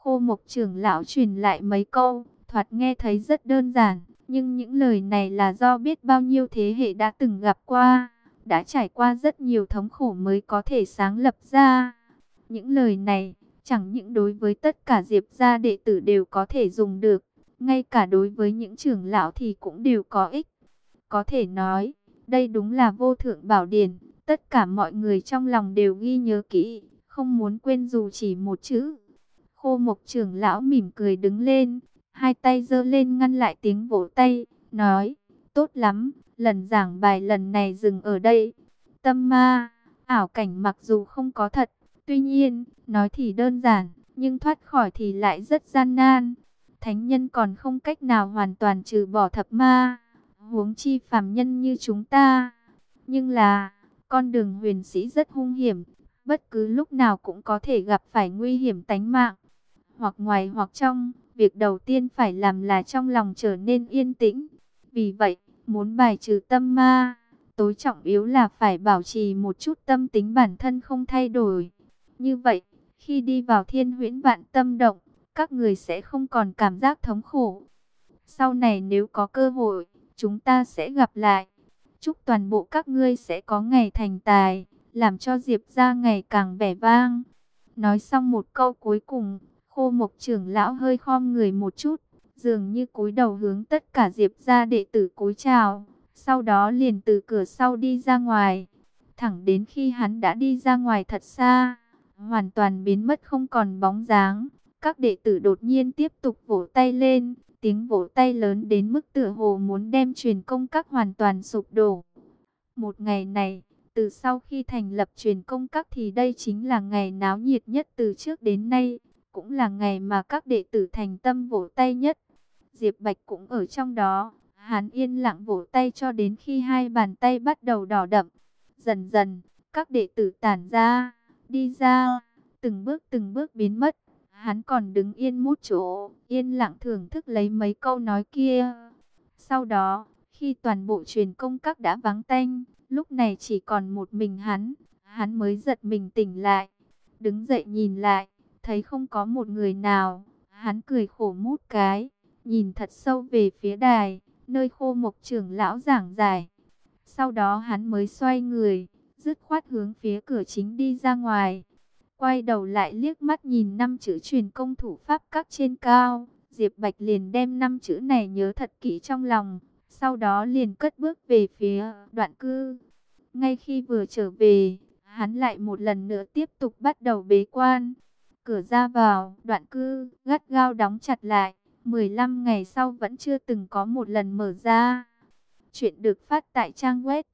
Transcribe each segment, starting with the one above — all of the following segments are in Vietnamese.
Khô Mộc trưởng lão truyền lại mấy câu, thoạt nghe thấy rất đơn giản, nhưng những lời này là do biết bao nhiêu thế hệ đã từng gặp qua, đã trải qua rất nhiều thống khổ mới có thể sáng lập ra. Những lời này, chẳng những đối với tất cả Diệp gia đệ tử đều có thể dùng được, ngay cả đối với những trưởng lão thì cũng đều có ích. Có thể nói, đây đúng là vô thượng bảo điển, tất cả mọi người trong lòng đều ghi nhớ kỹ, không muốn quên dù chỉ một chữ. Khô Mộc trưởng lão mỉm cười đứng lên, hai tay giơ lên ngăn lại tiếng vỗ tay, nói, tốt lắm, lần giảng bài lần này dừng ở đây. Tâm ma, ảo cảnh mặc dù không có thật, tuy nhiên, nói thì đơn giản, nhưng thoát khỏi thì lại rất gian nan. Thánh nhân còn không cách nào hoàn toàn trừ bỏ thập ma, huống chi phàm nhân như chúng ta. Nhưng là, con đường huyền sĩ rất hung hiểm, bất cứ lúc nào cũng có thể gặp phải nguy hiểm tánh mạng. Hoặc ngoài hoặc trong, việc đầu tiên phải làm là trong lòng trở nên yên tĩnh. Vì vậy, muốn bài trừ tâm ma, tối trọng yếu là phải bảo trì một chút tâm tính bản thân không thay đổi. Như vậy, khi đi vào Thiên Huyễn Vạn Tâm Động, các người sẽ không còn cảm giác thống khổ. Sau này nếu có cơ hội, chúng ta sẽ gặp lại. Chúc toàn bộ các ngươi sẽ có ngày thành tài, làm cho Diệp gia ngày càng vẻ vang. Nói xong một câu cuối cùng, Khô Mộc trưởng lão hơi khom người một chút, dường như cúi đầu hướng tất cả Diệp gia đệ tử cúi chào, sau đó liền từ cửa sau đi ra ngoài. Thẳng đến khi hắn đã đi ra ngoài thật xa, hoàn toàn biến mất không còn bóng dáng, các đệ tử đột nhiên tiếp tục vỗ tay lên, tiếng vỗ tay lớn đến mức tựa hồ muốn đem truyền công các hoàn toàn sụp đổ. Một ngày này, từ sau khi thành lập truyền công các thì đây chính là ngày náo nhiệt nhất từ trước đến nay, cũng là ngày mà các đệ tử thành tâm vỗ tay nhất. Diệp Bạch cũng ở trong đó, hắn yên lặng vỗ tay cho đến khi hai bàn tay bắt đầu đỏ đậm. Dần dần, các đệ tử tản ra, đi ra, từng bước biến mất. Hắn còn đứng yên một chỗ, yên lặng thưởng thức lấy mấy câu nói kia. Sau đó, khi toàn bộ truyền công các đã vắng tanh, lúc này chỉ còn một mình hắn mới giật mình tỉnh lại. Đứng dậy nhìn lại, thấy không có một người nào, hắn cười khổ mút cái, nhìn thật sâu về phía đài, nơi Khô Mộc trưởng lão giảng giải. Sau đó hắn mới xoay người, dứt khoát hướng phía cửa chính đi ra ngoài. Quay đầu lại liếc mắt nhìn 5 chữ truyền công thủ pháp các trên cao, Diệp Bạch liền đem 5 chữ này nhớ thật kỹ trong lòng, sau đó liền cất bước về phía Đoạn Cư. Ngay khi vừa trở về, hắn lại một lần nữa tiếp tục bắt đầu bế quan. Cửa ra vào Đoạn Cư gắt gao đóng chặt lại, 15 ngày sau vẫn chưa từng có một lần mở ra. Chuyện được phát tại trang web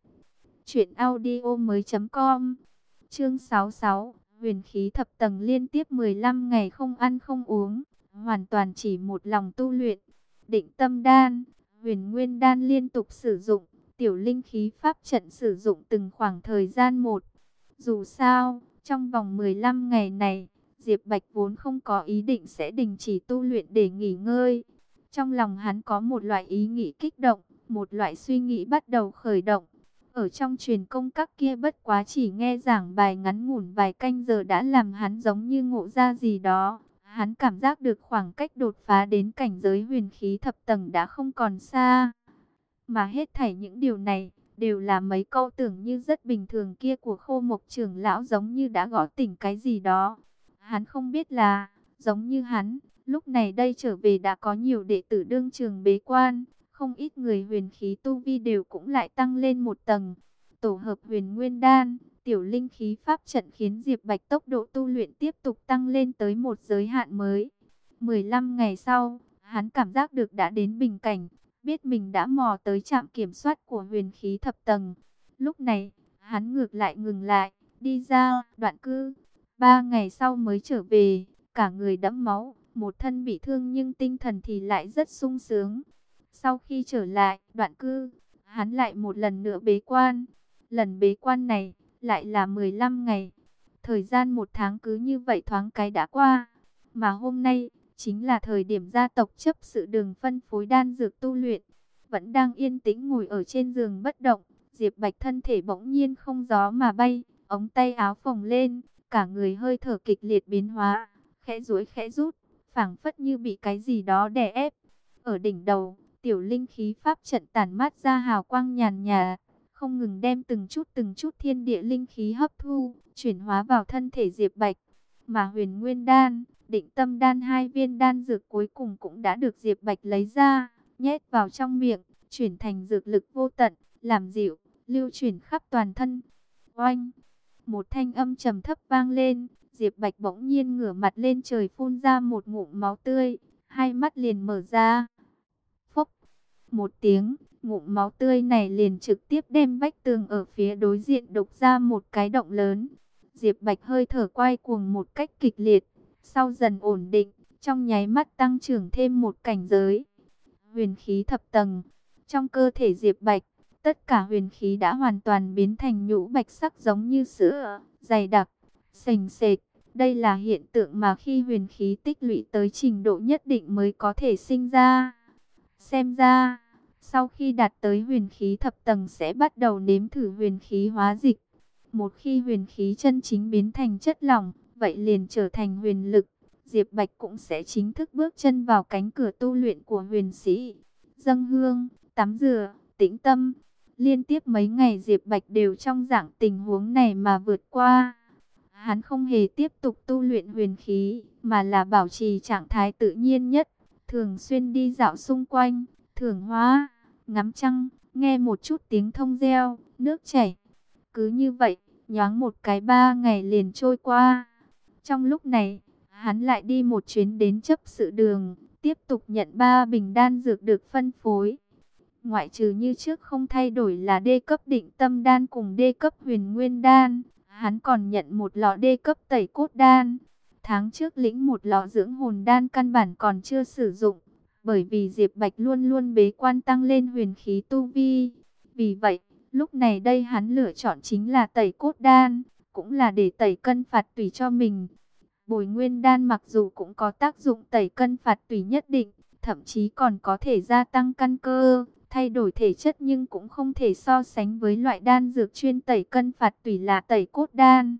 truyệnaudiomoi.com. Chương 66, huyền khí thập tầng liên tiếp 15 ngày không ăn không uống, hoàn toàn chỉ một lòng tu luyện. Định tâm đan, huyền nguyên đan liên tục sử dụng, tiểu linh khí pháp trận sử dụng từng khoảng thời gian một. Dù sao, trong vòng 15 ngày này, Diệp Bạch vốn không có ý định sẽ đình chỉ tu luyện để nghỉ ngơi. Trong lòng hắn có một loại ý nghĩ kích động, một loại suy nghĩ bắt đầu khởi động. Ở trong truyền công các kia bất quá chỉ nghe giảng bài ngắn ngủn vài canh giờ đã làm hắn giống như ngộ ra gì đó. Hắn cảm giác được khoảng cách đột phá đến cảnh giới huyền khí thập tầng đã không còn xa. Mà hết thảy những điều này đều là mấy câu tưởng như rất bình thường kia của Khô Mộc trưởng lão giống như đã gõ tỉnh cái gì đó. Hắn không biết là, giống như hắn, lúc này đây trở về đã có nhiều đệ tử đương trường bế quan. Không ít người huyền khí tu vi đều cũng lại tăng lên một tầng. Tổ hợp huyền nguyên đan, tiểu linh khí pháp trận khiến Diệp Bạch tốc độ tu luyện tiếp tục tăng lên tới một giới hạn mới. 15 ngày sau, hắn cảm giác được đã đến bình cảnh, biết mình đã mò tới trạm kiểm soát của huyền khí thập tầng. Lúc này, hắn ngược lại ngừng lại, đi ra Đoạn Cư. 3 ngày sau mới trở về, cả người đẫm máu, một thân bị thương nhưng tinh thần thì lại rất sung sướng. Sau khi trở lại Đoạn Cư, hắn lại một lần nữa bế quan. Lần bế quan này lại là 15 ngày. Thời gian một tháng cứ như vậy thoáng cái đã qua. Mà hôm nay chính là thời điểm gia tộc chấp sự Đường phân phối đan dược tu luyện. Vẫn đang yên tĩnh ngồi ở trên giường bất động, Diệp Bạch thân thể bỗng nhiên không gió mà bay, ống tay áo phồng lên, cả người hơi thở kịch liệt biến hóa, khẽ duỗi khẽ rút, phảng phất như bị cái gì đó đè ép. Ở đỉnh đầu, tiểu linh khí pháp trận tản mát ra hào quang nhàn nhạt, không ngừng đem từng chút thiên địa linh khí hấp thu, chuyển hóa vào thân thể Diệp Bạch. Mà Huyền Nguyên đan, Định Tâm đan, hai viên đan dược cuối cùng cũng đã được Diệp Bạch lấy ra, nhét vào trong miệng, chuyển thành dược lực vô tận, làm dịu, lưu chuyển khắp toàn thân. Oanh! Một thanh âm trầm thấp vang lên, Diệp Bạch bỗng nhiên ngửa mặt lên trời phun ra một ngụm máu tươi, hai mắt liền mở ra. Phốc! Một tiếng, ngụm máu tươi này liền trực tiếp đem vách tường ở phía đối diện đục ra một cái động lớn. Diệp Bạch hơi thở quay cuồng một cách kịch liệt, sau dần ổn định, trong nháy mắt tăng trưởng thêm một cảnh giới. Huyền khí thập tầng, trong cơ thể Diệp Bạch, tất cả huyền khí đã hoàn toàn biến thành nhũ bạch sắc giống như sữa, dày đặc, sền sệt. Đây là hiện tượng mà khi huyền khí tích lũy tới trình độ nhất định mới có thể sinh ra. Xem ra, sau khi đạt tới huyền khí thập tầng sẽ bắt đầu nếm thử huyền khí hóa dịch. Một khi huyền khí chân chính biến thành chất lỏng, vậy liền trở thành huyền lực. Diệp Bạch cũng sẽ chính thức bước chân vào cánh cửa tu luyện của huyền sĩ. Dâng hương, tắm rửa, tĩnh tâm. Liên tiếp mấy ngày Diệp Bạch đều trong dạng tình huống này mà vượt qua. Hắn không hề tiếp tục tu luyện huyền khí, mà là bảo trì trạng thái tự nhiên nhất. Thường xuyên đi dạo xung quanh, thưởng hoa, ngắm trăng, nghe một chút tiếng thông reo, nước chảy. Cứ như vậy, nhoáng một cái 3 ngày liền trôi qua. Trong lúc này, hắn lại đi một chuyến đến chấp sự đường, tiếp tục nhận 3 bình đan dược được phân phối. Ngoại trừ như trước không thay đổi là D cấp định tâm đan cùng D cấp huyền nguyên đan, hắn còn nhận một lọ D cấp tẩy cốt đan. Tháng trước lĩnh một lọ dưỡng hồn đan căn bản còn chưa sử dụng, bởi vì Diệp Bạch luôn luôn bế quan tăng lên huyền khí tu vi. Vì vậy, lúc này đây hắn lựa chọn chính là tẩy cốt đan, cũng là để tẩy cân phạt tủy cho mình. Bồi nguyên đan mặc dù cũng có tác dụng tẩy cân phạt tủy nhất định, thậm chí còn có thể gia tăng căn cơ, thay đổi thể chất, nhưng cũng không thể so sánh với loại đan dược chuyên tẩy cân phạt tủy là tẩy cốt đan.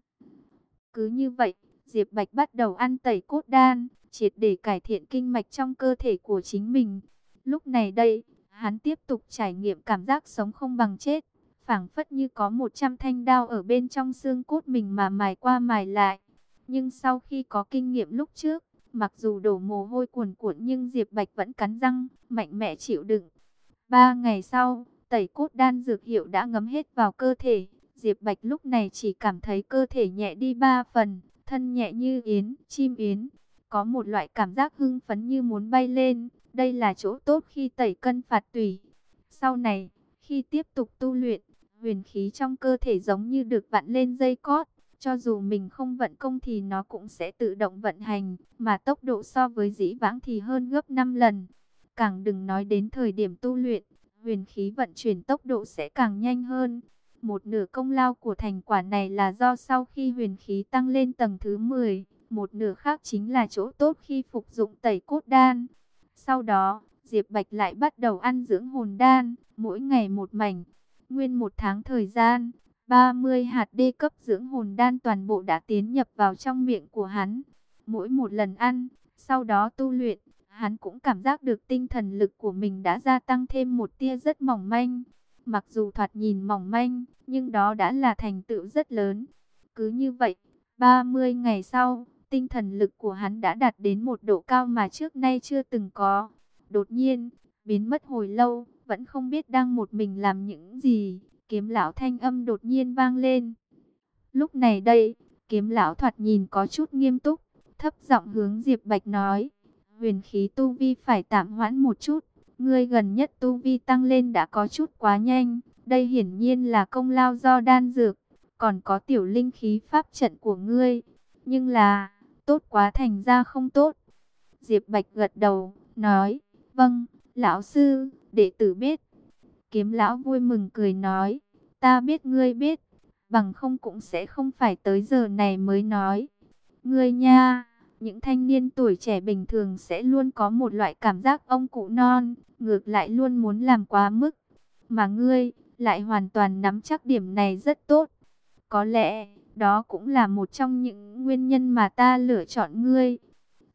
Cứ như vậy, Diệp Bạch bắt đầu ăn tẩy cốt đan, triệt để cải thiện kinh mạch trong cơ thể của chính mình. Lúc này đây, hắn tiếp tục trải nghiệm cảm giác sống không bằng chết, phảng phất như có 100 thanh đao ở bên trong xương cốt mình mà mài qua mài lại. Nhưng sau khi có kinh nghiệm lúc trước, mặc dù đổ mồ hôi cuồn cuộn nhưng Diệp Bạch vẫn cắn răng, mạnh mẽ chịu đựng. 3 ngày sau, tẩy cốt đan dược hiệu đã ngấm hết vào cơ thể. Diệp Bạch lúc này chỉ cảm thấy cơ thể nhẹ đi 3 phần, thân nhẹ như chim yến. Có một loại cảm giác hưng phấn như muốn bay lên. Đây là chỗ tốt khi tẩy cân phạt tủy. Sau này, khi tiếp tục tu luyện, huyền khí trong cơ thể giống như được vặn lên dây cót. Cho dù mình không vận công thì nó cũng sẽ tự động vận hành, mà tốc độ so với dĩ vãng thì hơn gấp 5 lần. Càng đừng nói đến thời điểm tu luyện, huyền khí vận chuyển tốc độ sẽ càng nhanh hơn. Một nửa công lao của thành quả này là do sau khi huyền khí tăng lên tầng thứ 10, một nửa khác chính là chỗ tốt khi phục dụng tẩy cốt đan. Sau đó, Diệp Bạch lại bắt đầu ăn dưỡng hồn đan, mỗi ngày một mảnh. Nguyên một tháng thời gian, 30 hạt D cấp dưỡng hồn đan toàn bộ đã tiến nhập vào trong miệng của hắn. Mỗi một lần ăn, sau đó tu luyện, hắn cũng cảm giác được tinh thần lực của mình đã gia tăng thêm một tia rất mỏng manh. Mặc dù thoạt nhìn mỏng manh, nhưng đó đã là thành tựu rất lớn. Cứ như vậy, 30 ngày sau, tinh thần lực của hắn đã đạt đến một độ cao mà trước nay chưa từng có. Đột nhiên, biến mất hồi lâu, vẫn không biết đang một mình làm những gì. Kiếm lão thanh âm đột nhiên vang lên. Lúc này đây, kiếm lão thoạt nhìn có chút nghiêm túc, thấp giọng hướng Diệp Bạch nói: huyền khí tu vi phải tạm hoãn một chút. Ngươi gần nhất tu vi tăng lên đã có chút quá nhanh. Đây hiển nhiên là công lao do đan dược, còn có tiểu linh khí pháp trận của ngươi. Nhưng là, tốt quá thành ra không tốt. Diệp Bạch gật đầu, nói: vâng, lão sư, đệ tử biết. Kiếm lão vui mừng cười nói: ta biết ngươi biết, bằng không cũng sẽ không phải tới giờ này mới nói. Ngươi nha, những thanh niên tuổi trẻ bình thường sẽ luôn có một loại cảm giác ông cụ non, ngược lại luôn muốn làm quá mức. Mà ngươi lại hoàn toàn nắm chắc điểm này rất tốt. Có lẽ đó cũng là một trong những nguyên nhân mà ta lựa chọn ngươi.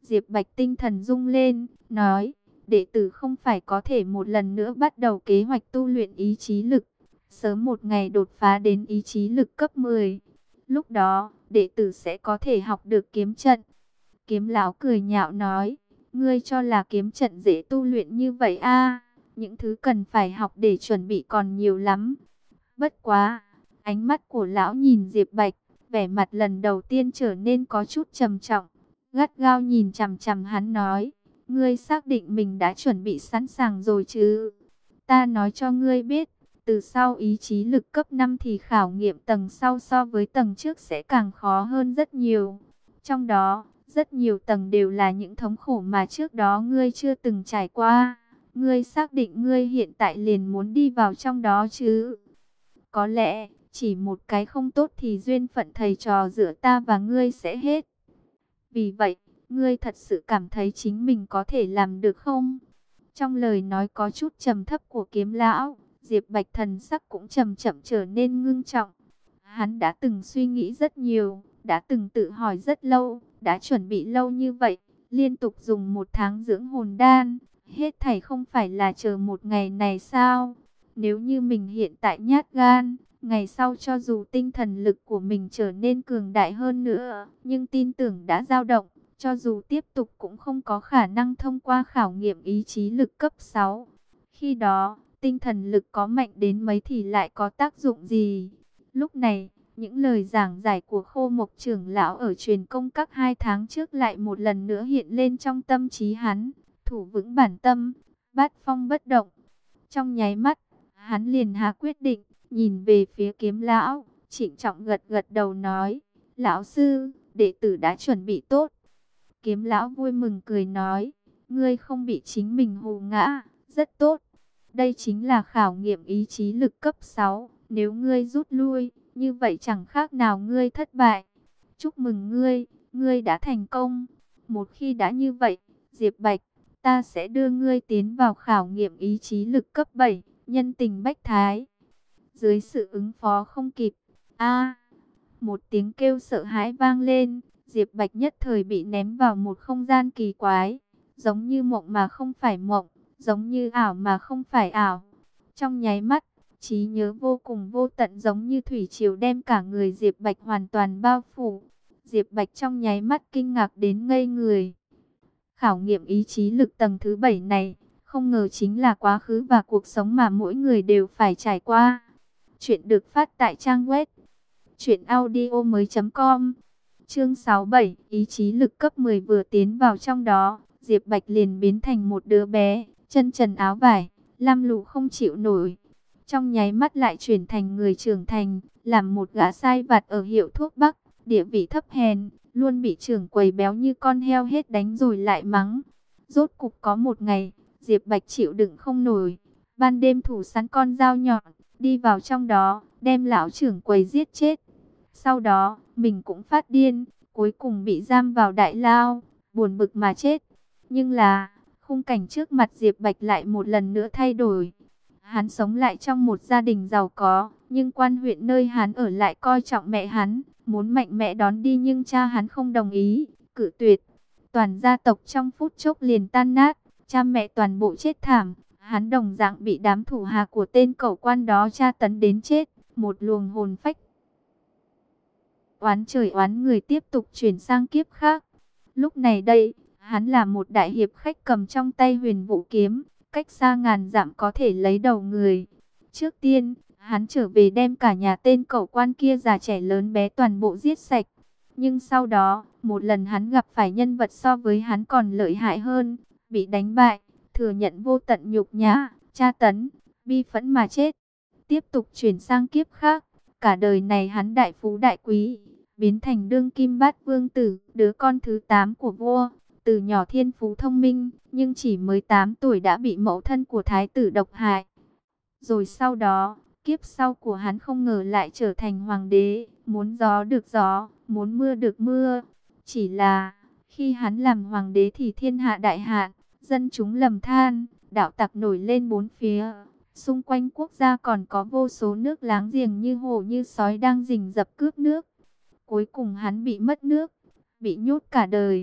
Diệp Bạch tinh thần rung lên, nói, đệ tử không phải có thể một lần nữa bắt đầu kế hoạch tu luyện ý chí lực, sớm một ngày đột phá đến ý chí lực cấp 10. Lúc đó, đệ tử sẽ có thể học được kiếm trận. Kiếm lão cười nhạo nói, ngươi cho là kiếm trận dễ tu luyện như vậy a? Những thứ cần phải học để chuẩn bị còn nhiều lắm. Bất quá, ánh mắt của lão nhìn Diệp Bạch, vẻ mặt lần đầu tiên trở nên có chút trầm trọng, gắt gao nhìn chằm chằm hắn nói, ngươi xác định mình đã chuẩn bị sẵn sàng rồi chứ? Ta nói cho ngươi biết, từ sau ý chí lực cấp 5 thì khảo nghiệm tầng sau so với tầng trước sẽ càng khó hơn rất nhiều. Trong đó, rất nhiều tầng đều là những thống khổ mà trước đó ngươi chưa từng trải qua. Ngươi xác định ngươi hiện tại liền muốn đi vào trong đó chứ? Có lẽ, chỉ một cái không tốt thì duyên phận thầy trò giữa ta và ngươi sẽ hết. Vì vậy, ngươi thật sự cảm thấy chính mình có thể làm được không? Trong lời nói có chút trầm thấp của kiếm lão, Diệp Bạch thần sắc cũng chậm chậm trở nên ngưng trọng. Hắn đã từng suy nghĩ rất nhiều, đã từng tự hỏi rất lâu, đã chuẩn bị lâu như vậy, liên tục dùng 1 tháng dưỡng hồn đan, hết thảy không phải là chờ một ngày này sao? Nếu như mình hiện tại nhát gan, ngày sau cho dù tinh thần lực của mình trở nên cường đại hơn nữa, nhưng tin tưởng đã dao động, cho dù tiếp tục cũng không có khả năng thông qua khảo nghiệm ý chí lực cấp 6. Khi đó, tinh thần lực có mạnh đến mấy thì lại có tác dụng gì? Lúc này, những lời giảng giải của Khô Mộc trưởng lão ở truyền công các 2 tháng trước lại một lần nữa hiện lên trong tâm trí hắn, thủ vững bản tâm, bát phong bất động. Trong nháy mắt, hắn liền hạ quyết định, nhìn về phía kiếm lão, trịnh trọng gật gật đầu nói, lão sư, đệ tử đã chuẩn bị tốt. Kiếm lão vui mừng cười nói, ngươi không bị chính mình hù ngã, rất tốt. Đây chính là khảo nghiệm ý chí lực cấp 6, nếu ngươi rút lui, như vậy chẳng khác nào ngươi thất bại. Chúc mừng ngươi, ngươi đã thành công. Một khi đã như vậy, Diệp Bạch, ta sẽ đưa ngươi tiến vào khảo nghiệm ý chí lực cấp 7, nhân tình bách thái. Dưới sự ứng phó không kịp, một tiếng kêu sợ hãi vang lên, Diệp Bạch nhất thời bị ném vào một không gian kỳ quái, giống như mộng mà không phải mộng, giống như ảo mà không phải ảo. Trong nháy mắt, trí nhớ vô cùng vô tận giống như thủy triều đem cả người Diệp Bạch hoàn toàn bao phủ. Diệp Bạch trong nháy mắt kinh ngạc đến ngây người. Khảo nghiệm ý chí lực tầng thứ 7 này, không ngờ chính là quá khứ và cuộc sống mà mỗi người đều phải trải qua. Chuyện được phát tại trang web truyệnaudiomoi.com. Chương 67, ý chí lực cấp 10 vừa tiến vào trong đó, Diệp Bạch liền biến thành một đứa bé, chân trần áo vải, lam lũ không chịu nổi. Trong nháy mắt lại chuyển thành người trưởng thành, làm một gã sai vặt ở hiệu thuốc Bắc, địa vị thấp hèn, luôn bị trưởng quầy béo như con heo hết đánh rồi lại mắng. Rốt cục có một ngày, Diệp Bạch chịu đựng không nổi, ban đêm thủ sẵn con dao nhọn, đi vào trong đó, đem lão trưởng quầy giết chết. Sau đó, mình cũng phát điên, cuối cùng bị giam vào đại lao, buồn bực mà chết. Nhưng là, khung cảnh trước mặt Diệp Bạch lại một lần nữa thay đổi. Hắn sống lại trong một gia đình giàu có, nhưng quan huyện nơi hắn ở lại coi trọng mẹ hắn, muốn mạnh mẽ đón đi nhưng cha hắn không đồng ý, cự tuyệt. Toàn gia tộc trong phút chốc liền tan nát, cha mẹ toàn bộ chết thảm. Hắn đồng dạng bị đám thủ hạ của tên cẩu quan đó tra tấn đến chết, một luồng hồn phách oán trời oán người tiếp tục chuyển sang kiếp khác. Lúc này đây, hắn là một đại hiệp khách cầm trong tay huyền vũ kiếm, cách xa ngàn dặm có thể lấy đầu người. Trước tiên, hắn trở về đem cả nhà tên cẩu quan kia già trẻ lớn bé toàn bộ giết sạch. Nhưng sau đó, một lần hắn gặp phải nhân vật so với hắn còn lợi hại hơn, bị đánh bại, thừa nhận vô tận nhục nhã, tra tấn, bi phẫn mà chết. Tiếp tục chuyển sang kiếp khác, cả đời này hắn đại phú đại quý, biến thành đương kim bát vương tử, đứa con thứ 8 của vua. Từ nhỏ thiên phú thông minh, nhưng chỉ mới 8 tuổi đã bị mẫu thân của thái tử độc hại. Rồi sau đó, kiếp sau của hắn không ngờ lại trở thành hoàng đế, muốn gió được gió, muốn mưa được mưa. Chỉ là, khi hắn làm hoàng đế thì thiên hạ đại hạn, dân chúng lầm than, đạo tặc nổi lên bốn phía. Xung quanh quốc gia còn có vô số nước láng giềng như hổ như sói đang rình rập cướp nước. Cuối cùng hắn bị mất nước, bị nhốt cả đời,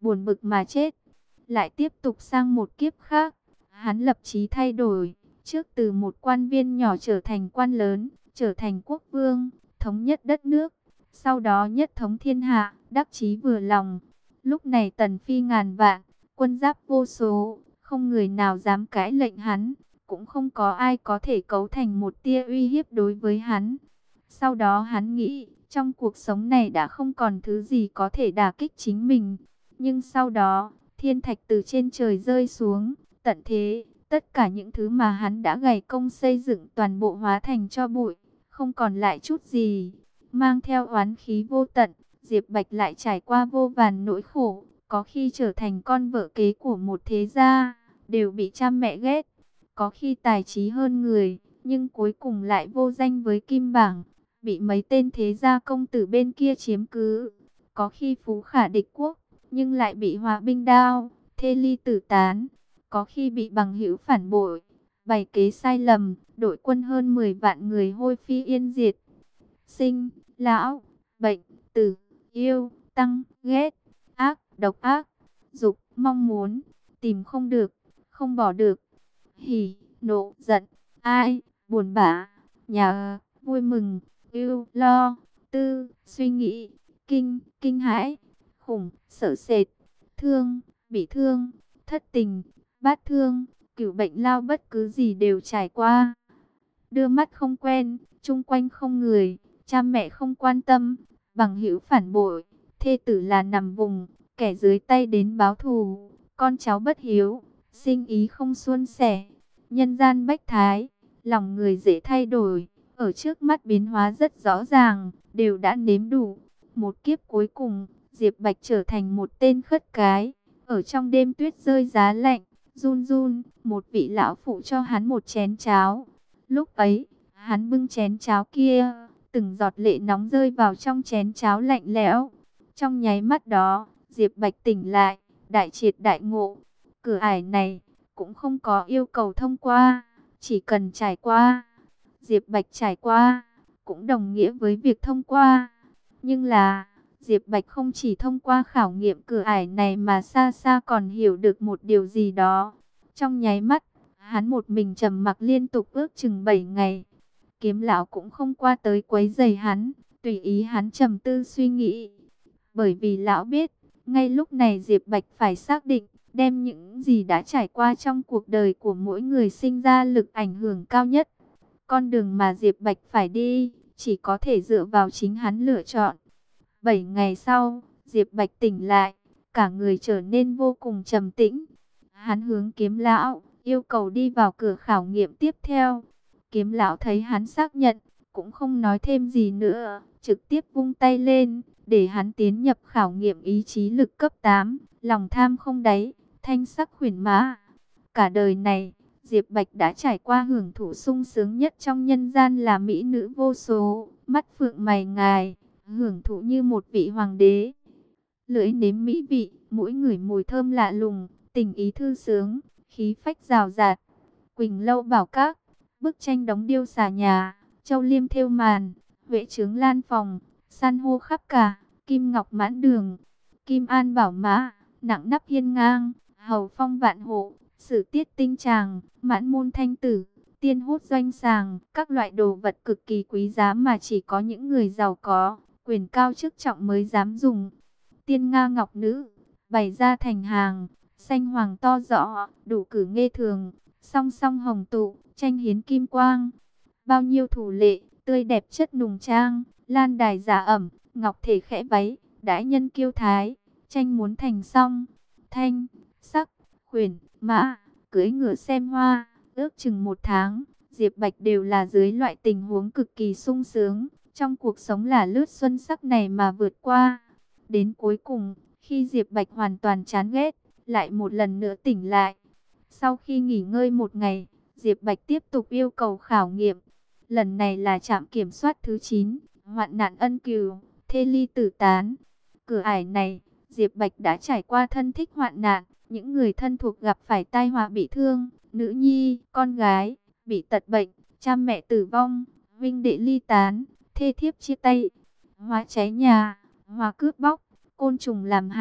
buồn bực mà chết. Lại tiếp tục sang một kiếp khác, hắn lập chí thay đổi, trước từ một quan viên nhỏ trở thành quan lớn, trở thành quốc vương, thống nhất đất nước, sau đó nhất thống thiên hạ, đắc chí vừa lòng. Lúc này tần phi ngàn vạn, quân giáp vô số, không người nào dám cãi lệnh hắn, cũng không có ai có thể cấu thành một tia uy hiếp đối với hắn. Sau đó hắn nghĩ, trong cuộc sống này đã không còn thứ gì có thể đả kích chính mình. Nhưng sau đó, thiên thạch từ trên trời rơi xuống, tận thế, tất cả những thứ mà hắn đã gầy công xây dựng toàn bộ hóa thành tro bụi, không còn lại chút gì. Mang theo oán khí vô tận, Diệp Bạch lại trải qua vô vàn nỗi khổ, có khi trở thành con vợ kế của một thế gia, đều bị cha mẹ ghét. Có khi tài trí hơn người, nhưng cuối cùng lại vô danh với kim bảng, bị mấy tên thế gia công tử bên kia chiếm cứ. Có khi phú khả địch quốc, nhưng lại bị hòa binh đao, thê ly tử tán. Có khi bị bằng hữu phản bội, bày kế sai lầm, đội quân hơn 10 vạn người hôi phi yên diệt. Sinh, lão, bệnh, tử, yêu, tăng, ghét, ác, độc ác, dục, mong muốn, tìm không được, không bỏ được, hỉ, nộ, giận, ai, buồn bã, nhà, vui mừng, yêu, lo, tư, suy nghĩ, kinh, kinh hãi, khủng, sợ sệt, thương, bị thương, thất tình, bát thương, cửu bệnh lao, bất cứ gì đều trải qua. Đưa mắt không quen, chung quanh không người, cha mẹ không quan tâm, bằng hữu phản bội, thê tử là nằm vùng, kẻ dưới tay đến báo thù, con cháu bất hiếu, sinh ý không suôn sẻ, nhân gian bách thái, lòng người dễ thay đổi, ở trước mắt biến hóa rất rõ ràng, đều đã nếm đủ. Một kiếp cuối cùng, Diệp Bạch trở thành một tên khất cái, ở trong đêm tuyết rơi giá lạnh, run run, một vị lão phụ cho hắn một chén cháo. Lúc ấy, hắn bưng chén cháo kia, từng giọt lệ nóng rơi vào trong chén cháo lạnh lẽo. Trong nháy mắt đó, Diệp Bạch tỉnh lại, đại triệt đại ngộ. Cửa ải này cũng không có yêu cầu thông qua, chỉ cần trải qua. Diệp Bạch trải qua cũng đồng nghĩa với việc thông qua. Nhưng là Diệp Bạch không chỉ thông qua khảo nghiệm cửa ải này mà xa xa còn hiểu được một điều gì đó. Trong nháy mắt, hắn một mình trầm mặc liên tục ước chừng 7 ngày. Kiếm lão cũng không qua tới quấy rầy hắn, tùy ý hắn trầm tư suy nghĩ. Bởi vì lão biết, ngay lúc này Diệp Bạch phải xác định, đem những gì đã trải qua trong cuộc đời của mỗi người sinh ra lực ảnh hưởng cao nhất. Con đường mà Diệp Bạch phải đi, chỉ có thể dựa vào chính hắn lựa chọn. 7 ngày sau, Diệp Bạch tỉnh lại, cả người trở nên vô cùng trầm tĩnh. Hắn hướng Kiếm lão, yêu cầu đi vào cửa khảo nghiệm tiếp theo. Kiếm lão thấy hắn xác nhận, cũng không nói thêm gì nữa, trực tiếp vung tay lên, để hắn tiến nhập khảo nghiệm ý chí lực cấp 8, lòng tham không đáy, thanh sắc huyền mã. Cả đời này, Diệp Bạch đã trải qua hưởng thụ sung sướng nhất trong nhân gian là mỹ nữ vô số, mắt phượng mày ngài, hưởng thụ như một vị hoàng đế. Lưỡi nếm mỹ vị, mỗi người mùi thơm lạ lùng, tình ý thư sướng, khí phách rào rạt. Quỳnh lâu bảo các, bức tranh đóng điêu xà nhà, châu liêm thêu màn, huệ trướng lan phòng, san hô khắp cả, kim ngọc mãn đường, kim an bảo mã, nặng nắp hiên ngang, hầu phong vạn hộ, sử tiết tinh tràng, mãn môn thanh tử, tiên hốt doanh sàng, các loại đồ vật cực kỳ quý giá mà chỉ có những người giàu có, quyền cao chức trọng mới dám dùng. Tiên nga ngọc nữ, bày ra thành hàng, xanh hoàng to rõ, đủ cử nghê thường, song song hồng tụ, tranh hiến kim quang. Bao nhiêu thủ lệ, tươi đẹp chất nùng trang, lan đài giả ẩm, ngọc thể khẽ váy, đãi nhân kiêu thái, tranh muốn thành song, thanh, sắc, khuyển, mã, cưỡi ngựa xem hoa, ước chừng 1 tháng, Diệp Bạch đều là dưới loại tình huống cực kỳ sung sướng, trong cuộc sống là lướt xuân sắc này mà vượt qua. Đến cuối cùng, khi Diệp Bạch hoàn toàn chán ghét, lại một lần nữa tỉnh lại. Sau khi nghỉ ngơi 1 ngày, Diệp Bạch tiếp tục yêu cầu khảo nghiệm. Lần này là trạm kiểm soát thứ 9, hoạn nạn ân cừu, thê ly tử tán. Cửa ải này, Diệp Bạch đã trải qua thân thích hoạn nạn, những người thân thuộc gặp phải tai họa bị thương, nữ nhi, con gái, bị tật bệnh, cha mẹ tử vong, huynh đệ ly tán, thê thiếp chia tay, hóa cháy nhà, hóa cướp bóc, côn trùng làm hại,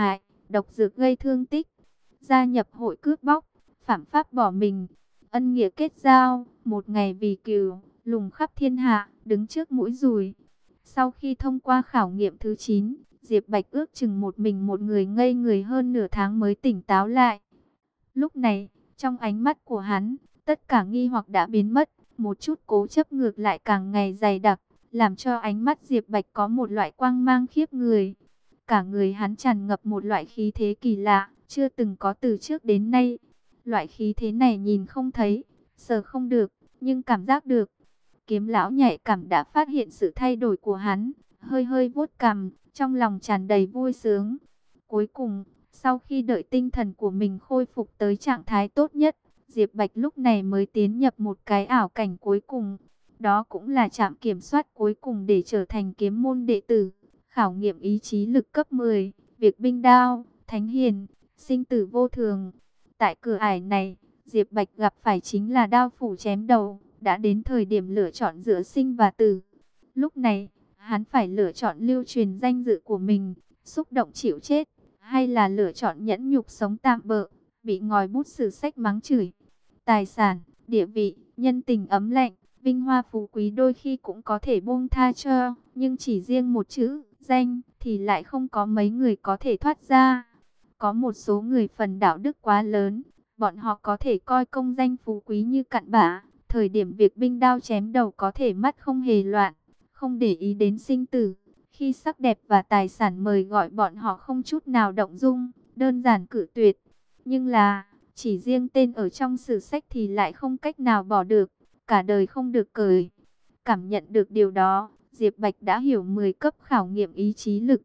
độc dược gây thương tích, gia nhập hội cướp bóc, phạm pháp bỏ mình, ân nghĩa kết giao, một ngày vì cừu, lùng khắp thiên hạ, đứng trước mũi dùi. Sau khi thông qua khảo nghiệm thứ 9, Diệp Bạch ước chừng một mình một người ngây người hơn nửa tháng mới tỉnh táo lại. Lúc này, trong ánh mắt của hắn, tất cả nghi hoặc đã biến mất, một chút cố chấp ngược lại càng ngày dày đặc, làm cho ánh mắt Diệp Bạch có một loại quang mang khiếp người. Cả người hắn tràn ngập một loại khí thế kỳ lạ, chưa từng có từ trước đến nay. Loại khí thế này nhìn không thấy, sờ không được, nhưng cảm giác được. Kiếm lão nhạy cảm đã phát hiện sự thay đổi của hắn, hơi hơi vuốt cằm, trong lòng tràn đầy vui sướng. Cuối cùng, sau khi đợi tinh thần của mình khôi phục tới trạng thái tốt nhất, Diệp Bạch lúc này mới tiến nhập một cái ảo cảnh cuối cùng. Đó cũng là trạm kiểm soát cuối cùng để trở thành kiếm môn đệ tử. Khảo nghiệm ý chí lực cấp 10, việc binh đao, thánh hiền, sinh tử vô thường. Tại cửa ải này, Diệp Bạch gặp phải chính là đao phủ chém đầu, đã đến thời điểm lựa chọn giữa sinh và tử. Lúc này, hắn phải lựa chọn lưu truyền danh dự của mình, xúc động chịu chết, hay là lựa chọn nhẫn nhục sống tạm bợ, bị ngòi bút sử sách mắng chửi. Tài sản, địa vị, nhân tình ấm lạnh, vinh hoa phú quý đôi khi cũng có thể buông tha cho, nhưng chỉ riêng một chữ, danh, thì lại không có mấy người có thể thoát ra. Có một số người phần đạo đức quá lớn, bọn họ có thể coi công danh phú quý như cặn bã, thời điểm việc binh đao chém đầu có thể mắt không hề loạn, không để ý đến sinh tử. Khi sắc đẹp và tài sản mời gọi bọn họ không chút nào động dung, đơn giản cự tuyệt. Nhưng là, chỉ riêng tên ở trong sử sách thì lại không cách nào bỏ được, cả đời không được cởi. Cảm nhận được điều đó, Diệp Bạch đã hiểu 10 cấp khảo nghiệm ý chí lực.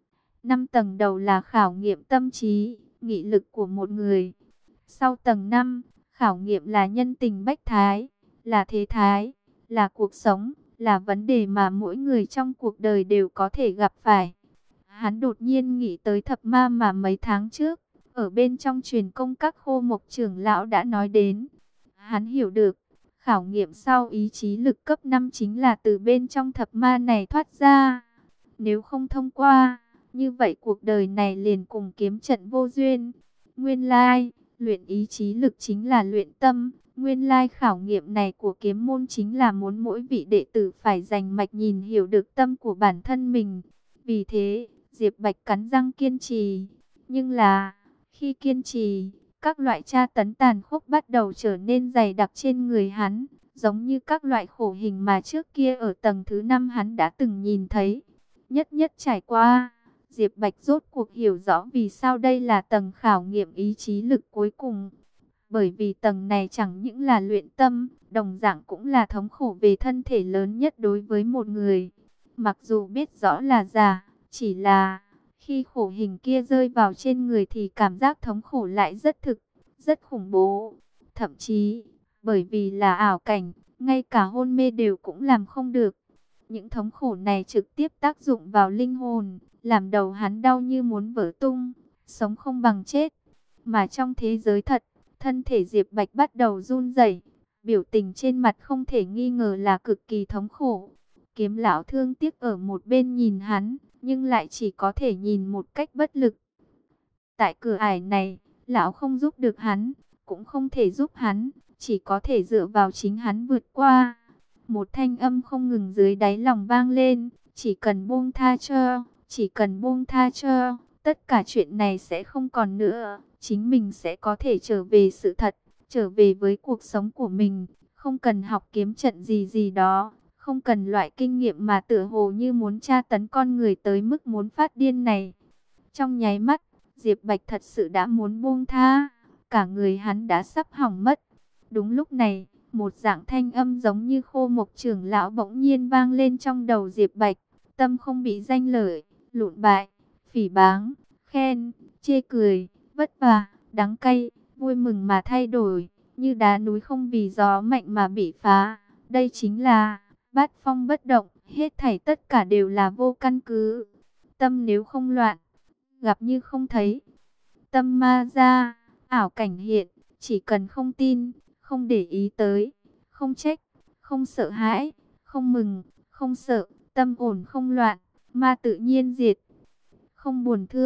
5 tầng đầu là khảo nghiệm tâm trí, nghị lực của một người. Sau tầng 5, khảo nghiệm là nhân tình bách thái, là thế thái, là cuộc sống, là vấn đề mà mỗi người trong cuộc đời đều có thể gặp phải. Hắn đột nhiên nghĩ tới thập ma mà mấy tháng trước, ở bên trong truyền công các khô mộc trưởng lão đã nói đến. Hắn hiểu được, khảo nghiệm sau ý chí lực cấp 5 chính là từ bên trong thập ma này thoát ra. Nếu không thông qua, như vậy cuộc đời này liền cùng kiếm trận vô duyên. Nguyên lai, luyện ý chí lực chính là luyện tâm. Nguyên lai khảo nghiệm này của kiếm môn chính là muốn mỗi vị đệ tử phải dành mạch nhìn hiểu được tâm của bản thân mình. Vì thế, Diệp Bạch cắn răng kiên trì. Nhưng là, khi kiên trì, các loại tra tấn tàn khốc bắt đầu trở nên dày đặc trên người hắn, giống như các loại khổ hình mà trước kia ở tầng thứ 5 hắn đã từng nhìn thấy. Nhất nhất trải qua, Diệp Bạch rốt cuộc hiểu rõ vì sao đây là tầng khảo nghiệm ý chí lực cuối cùng. Bởi vì tầng này chẳng những là luyện tâm, đồng dạng cũng là thống khổ về thân thể lớn nhất đối với một người. Mặc dù biết rõ là giả, chỉ là khi khổ hình kia rơi vào trên người thì cảm giác thống khổ lại rất thực, rất khủng bố. Thậm chí, bởi vì là ảo cảnh, ngay cả hôn mê đều cũng làm không được. Những thống khổ này trực tiếp tác dụng vào linh hồn, làm đầu hắn đau như muốn vỡ tung, sống không bằng chết. Mà trong thế giới thật, thân thể Diệp Bạch bắt đầu run rẩy, biểu tình trên mặt không thể nghi ngờ là cực kỳ thống khổ. Kiếm lão thương tiếc ở một bên nhìn hắn, nhưng lại chỉ có thể nhìn một cách bất lực. Tại cửa ải này, lão không giúp được hắn, cũng không thể giúp hắn, chỉ có thể dựa vào chính hắn vượt qua. Một thanh âm không ngừng dưới đáy lòng vang lên, chỉ cần buông tha cho, chỉ cần buông tha cho, tất cả chuyện này sẽ không còn nữa, chính mình sẽ có thể trở về sự thật, trở về với cuộc sống của mình, không cần học kiếm trận gì gì đó, không cần loại kinh nghiệm mà tựa hồ như muốn tra tấn con người tới mức muốn phát điên này. Trong nháy mắt, Diệp Bạch thật sự đã muốn buông tha, cả người hắn đã sắp hỏng mất. Đúng lúc này, một dạng thanh âm giống như khô mộc trưởng lão bỗng nhiên vang lên trong đầu Diệp Bạch. Tâm không bị danh lợi, lụn bại, phỉ báng, khen, chê cười, vất vả, đắng cay, vui mừng mà thay đổi, như đá núi không vì gió mạnh mà bị phá. Đây chính là bát phong bất động, hết thảy tất cả đều là vô căn cứ. Tâm nếu không loạn, gặp như không thấy. Tâm ma ra, ảo cảnh hiện, chỉ cần không tin, không để ý tới, không trách, không sợ hãi, không mừng, không sợ, tâm ổn không loạn, ma tự nhiên diệt. Không buồn thương,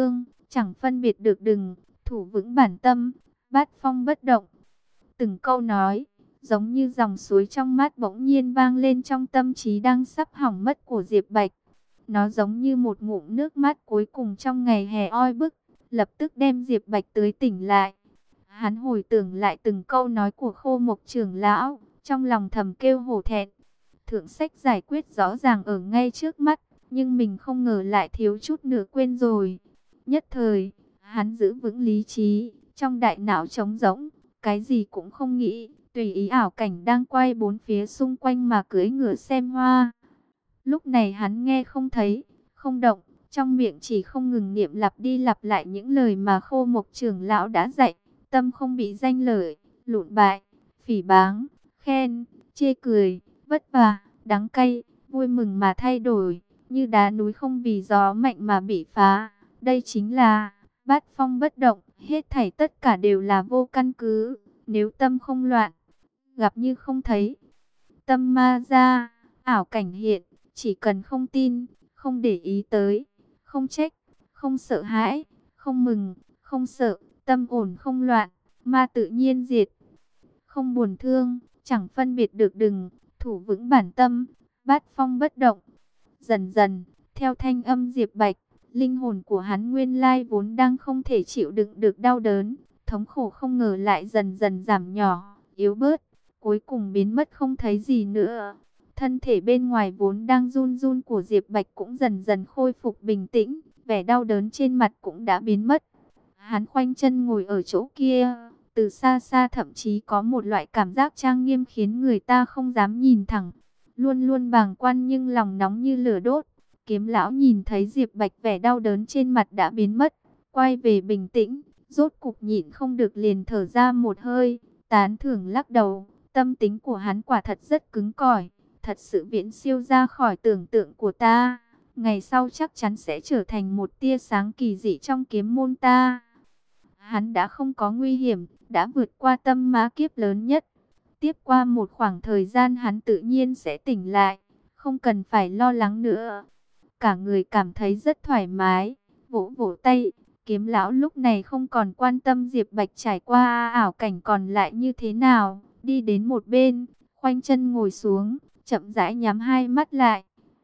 chẳng phân biệt được đừng, thủ vững bản tâm, bát phong bất động. Từng câu nói, giống như dòng suối trong mát bỗng nhiên vang lên trong tâm trí đang sắp hỏng mất của Diệp Bạch. Nó giống như một ngụm nước mát cuối cùng trong ngày hè oi bức, lập tức đem Diệp Bạch tưới tỉnh lại. Hắn hồi tưởng lại từng câu nói của Khô Mộc trưởng lão, trong lòng thầm kêu hổ thẹn. Thượng sách giải quyết rõ ràng ở ngay trước mắt, nhưng mình không ngờ lại thiếu chút nữa quên rồi. Nhất thời, hắn giữ vững lý trí, trong đại não trống rỗng, cái gì cũng không nghĩ, tùy ý ảo cảnh đang quay bốn phía xung quanh mà cưỡi ngựa xem hoa. Lúc này hắn nghe không thấy, không động, trong miệng chỉ không ngừng niệm lặp đi lặp lại những lời mà Khô Mộc trưởng lão đã dạy, tâm không bị danh lợi, lụn bại, phỉ báng, khen, chê cười, vất vả, đắng cay, vui mừng mà thay đổi, như đá núi không vì gió mạnh mà bị phá. Đây chính là bát phong bất động, hết thảy tất cả đều là vô căn cứ, nếu tâm không loạn, gặp như không thấy. Tâm ma ra, ảo cảnh hiện, chỉ cần không tin, không để ý tới, không trách, không sợ hãi, không mừng, không sợ, tâm ổn không loạn, ma tự nhiên diệt. Không buồn thương, chẳng phân biệt được đừng, thủ vững bản tâm, bát phong bất động. Dần dần, theo thanh âm Diệp Bạch, linh hồn của hắn nguyên lai vốn đang không thể chịu đựng được đau đớn, thống khổ không ngờ lại dần dần giảm nhỏ, yếu bớt, cuối cùng biến mất không thấy gì nữa. Thân thể bên ngoài vốn đang run run của Diệp Bạch cũng dần dần khôi phục bình tĩnh, vẻ đau đớn trên mặt cũng đã biến mất. Hắn khoanh chân ngồi ở chỗ kia, từ xa xa thậm chí có một loại cảm giác trang nghiêm khiến người ta không dám nhìn thẳng. Luôn luôn bàng quan nhưng lòng nóng như lửa đốt. Kiếm lão nhìn thấy Diệp Bạch vẻ đau đớn trên mặt đã biến mất, quay về bình tĩnh, rốt cục nhịn không được liền thở ra một hơi, tán thưởng lắc đầu. Tâm tính của hắn quả thật rất cứng cỏi, thật sự viễn siêu ra khỏi tưởng tượng của ta. Ngày sau chắc chắn sẽ trở thành một tia sáng kỳ dị trong kiếm môn ta. Hắn đã không có nguy hiểm, đã vượt qua tâm ma kiếp lớn nhất. Tiếp qua một khoảng thời gian hắn tự nhiên sẽ tỉnh lại, không cần phải lo lắng nữa. Cả người cảm thấy rất thoải mái, vỗ vỗ tay. Kiếm lão lúc này không còn quan tâm Diệp Bạch trải qua ảo cảnh còn lại như thế nào, đi đến một bên, khoanh chân ngồi xuống, chậm rãi nhắm hai mắt lại.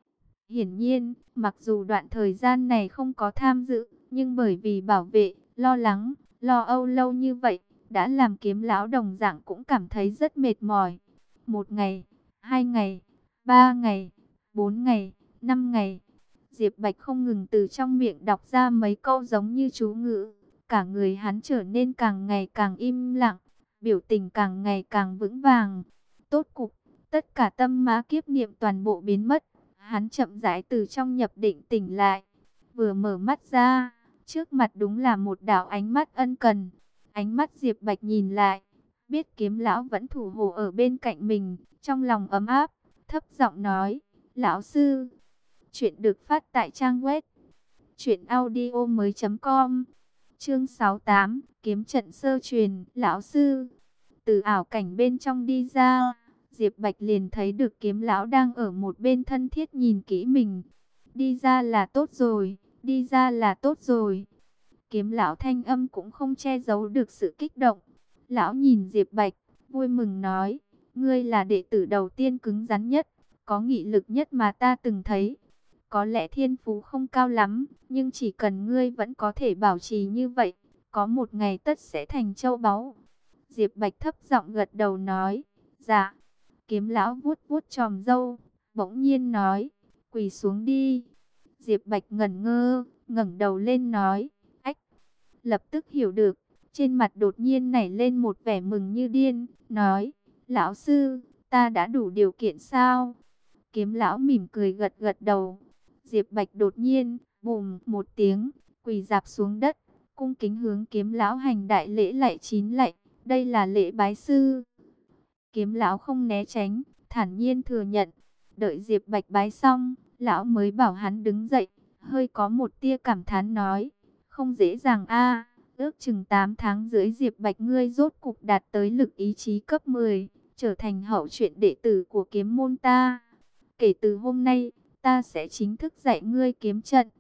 Hiển nhiên, mặc dù đoạn thời gian này không có tham dự, nhưng bởi vì bảo vệ, lo lắng, lo âu lâu như vậy, đã làm kiếm lão đồng dạng cũng cảm thấy rất mệt mỏi. 1 ngày, 2 ngày, 3 ngày, 4 ngày, 5 ngày. Diệp Bạch không ngừng từ trong miệng đọc ra mấy câu giống như chú ngữ. Cả người hắn trở nên càng ngày càng im lặng, biểu tình càng ngày càng vững vàng. Tốt cục, tất cả tâm mã kiếp niệm toàn bộ biến mất. Hắn chậm rãi từ trong nhập định tỉnh lại. Vừa mở mắt ra, trước mặt đúng là một đạo ánh mắt ân cần. Ánh mắt Diệp Bạch nhìn lại, biết kiếm lão vẫn thủ hộ ở bên cạnh mình, trong lòng ấm áp, thấp giọng nói, lão sư. Chuyện được phát tại trang web truyệnaudiomoi.com. Chương 68, kiếm trận sơ truyền, lão sư. Từ ảo cảnh bên trong đi ra, Diệp Bạch liền thấy được kiếm lão đang ở một bên thân thiết nhìn kỹ mình. Đi ra là tốt rồi, đi ra là tốt rồi. Kiếm lão thanh âm cũng không che giấu được sự kích động. Lão nhìn Diệp Bạch, vui mừng nói, ngươi là đệ tử đầu tiên cứng rắn nhất, có nghị lực nhất mà ta từng thấy. Có lẽ thiên phú không cao lắm, nhưng chỉ cần ngươi vẫn có thể bảo trì như vậy, có một ngày tất sẽ thành châu báu. Diệp Bạch thấp giọng gật đầu nói, dạ. Kiếm lão vuốt vuốt chòm râu, bỗng nhiên nói, quỳ xuống đi. Diệp Bạch ngẩn ngơ, ngẩng đầu lên nói, ách. Lập tức hiểu được, trên mặt đột nhiên nảy lên một vẻ mừng như điên, nói, lão sư, ta đã đủ điều kiện sao? Kiếm lão mỉm cười gật gật đầu. Diệp Bạch đột nhiên, bùm một tiếng, quỳ rạp xuống đất, cung kính hướng kiếm lão hành đại lễ lạy 9 lạy, đây là lễ bái sư. Kiếm lão không né tránh, thản nhiên thừa nhận. Đợi Diệp Bạch bái xong, lão mới bảo hắn đứng dậy, hơi có một tia cảm thán nói, không dễ dàng a, ước chừng 8 tháng dưới Diệp Bạch ngươi rốt cục đạt tới lực ý chí cấp 10, trở thành hậu truyện đệ tử của kiếm môn ta. Kể từ hôm nay, ta sẽ chính thức dạy ngươi kiếm trận.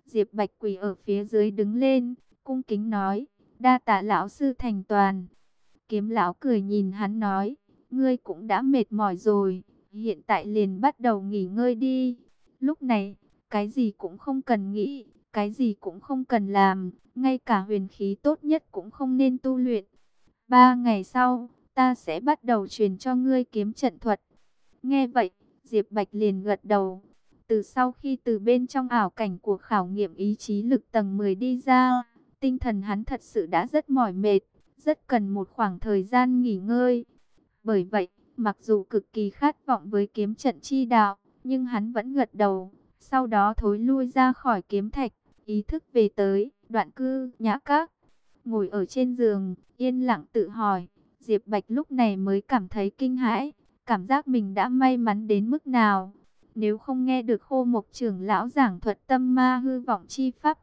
Diệp Bạch quỳ ở phía dưới đứng lên, cung kính nói, đa tạ lão sư thành toàn. Kiếm lão cười nhìn hắn nói, ngươi cũng đã mệt mỏi rồi, hiện tại liền bắt đầu nghỉ ngơi đi. Lúc này, cái gì cũng không cần nghĩ, cái gì cũng không cần làm, ngay cả huyền khí tốt nhất cũng không nên tu luyện. 3 ngày sau, ta sẽ bắt đầu truyền cho ngươi kiếm trận thuật. Nghe vậy, Diệp Bạch liền gật đầu. Từ sau khi từ bên trong ảo cảnh của khảo nghiệm ý chí lực tầng 10 đi ra, tinh thần hắn thật sự đã rất mỏi mệt, rất cần một khoảng thời gian nghỉ ngơi. Bởi vậy, mặc dù cực kỳ khát vọng với kiếm trận chi đạo, nhưng hắn vẫn gật đầu, sau đó thối lui ra khỏi kiếm thạch, ý thức về tới Đoạn Cư Nhã Các. Ngồi ở trên giường, yên lặng tự hỏi, Diệp Bạch lúc này mới cảm thấy kinh hãi, cảm giác mình đã may mắn đến mức nào. Nếu không nghe được Khô Mộc trưởng lão giảng thuật tâm ma hư vọng chi pháp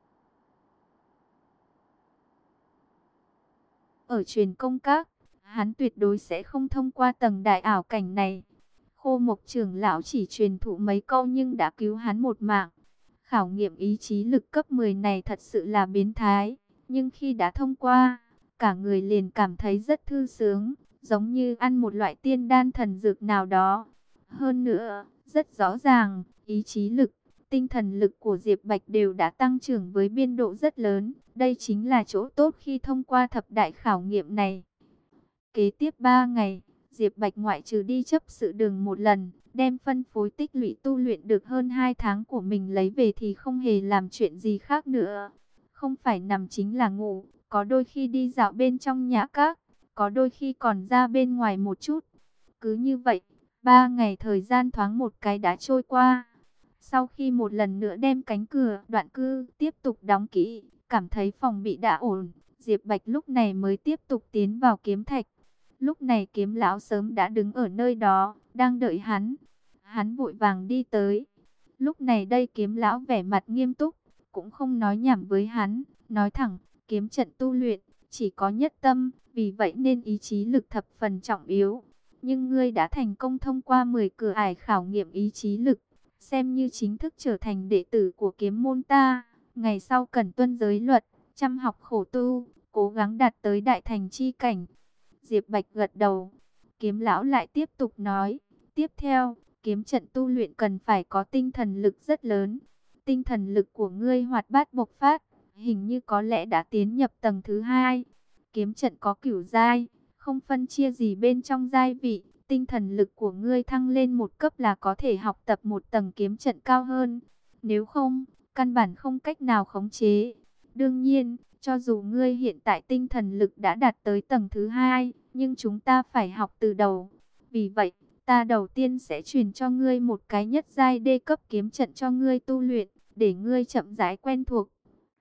ở truyền công các, hắn tuyệt đối sẽ không thông qua tầng đại ảo cảnh này. Khô Mộc trưởng lão chỉ truyền thụ mấy câu nhưng đã cứu hắn một mạng. Khảo nghiệm ý chí lực cấp 10 này thật sự là biến thái, nhưng khi đã thông qua, cả người liền cảm thấy rất thư sướng, giống như ăn một loại tiên đan thần dược nào đó. Hơn nữa, rất rõ ràng, ý chí lực, tinh thần lực của Diệp Bạch đều đã tăng trưởng với biên độ rất lớn. Đây chính là chỗ tốt khi thông qua thập đại khảo nghiệm này. Kế tiếp 3 ngày, Diệp Bạch ngoại trừ đi chấp sự đường một lần, đem phân phối tích lũy tu luyện được hơn 2 tháng của mình lấy về thì không hề làm chuyện gì khác nữa. Không phải nằm chính là ngủ, có đôi khi đi dạo bên trong nhã các, có đôi khi còn ra bên ngoài một chút. Cứ như vậy, 3 ngày thời gian thoáng một cái đã trôi qua. Sau khi một lần nữa đem cánh cửa Đoạn Cư tiếp tục đóng kỹ, cảm thấy phòng bị đã ổn, Diệp Bạch lúc này mới tiếp tục tiến vào kiếm thạch. Lúc này kiếm lão sớm đã đứng ở nơi đó, đang đợi hắn. Hắn vội vàng đi tới. Lúc này đây kiếm lão vẻ mặt nghiêm túc, cũng không nói nhảm với hắn, nói thẳng, kiếm trận tu luyện, chỉ có nhất tâm, vì vậy nên ý chí lực thập phần trọng yếu. Nhưng ngươi đã thành công thông qua 10 cửa ải khảo nghiệm ý chí lực, xem như chính thức trở thành đệ tử của kiếm môn ta. Ngày sau cần tuân giới luật, chăm học khổ tu, cố gắng đạt tới đại thành chi cảnh. Diệp Bạch gật đầu. Kiếm lão lại tiếp tục nói, tiếp theo, kiếm trận tu luyện cần phải có tinh thần lực rất lớn. Tinh thần lực của ngươi hoạt bát bộc phát, hình như có lẽ đã tiến nhập tầng thứ 2. Kiếm trận có cửu giai, không phân chia gì bên trong giai vị. Tinh thần lực của ngươi thăng lên một cấp là có thể học tập một tầng kiếm trận cao hơn. Nếu không, căn bản không cách nào khống chế. Đương nhiên, cho dù ngươi hiện tại tinh thần lực đã đạt tới tầng thứ 2, nhưng chúng ta phải học từ đầu. Vì vậy, ta đầu tiên sẽ truyền cho ngươi một cái nhất giai đê cấp kiếm trận cho ngươi tu luyện, để ngươi chậm rãi quen thuộc.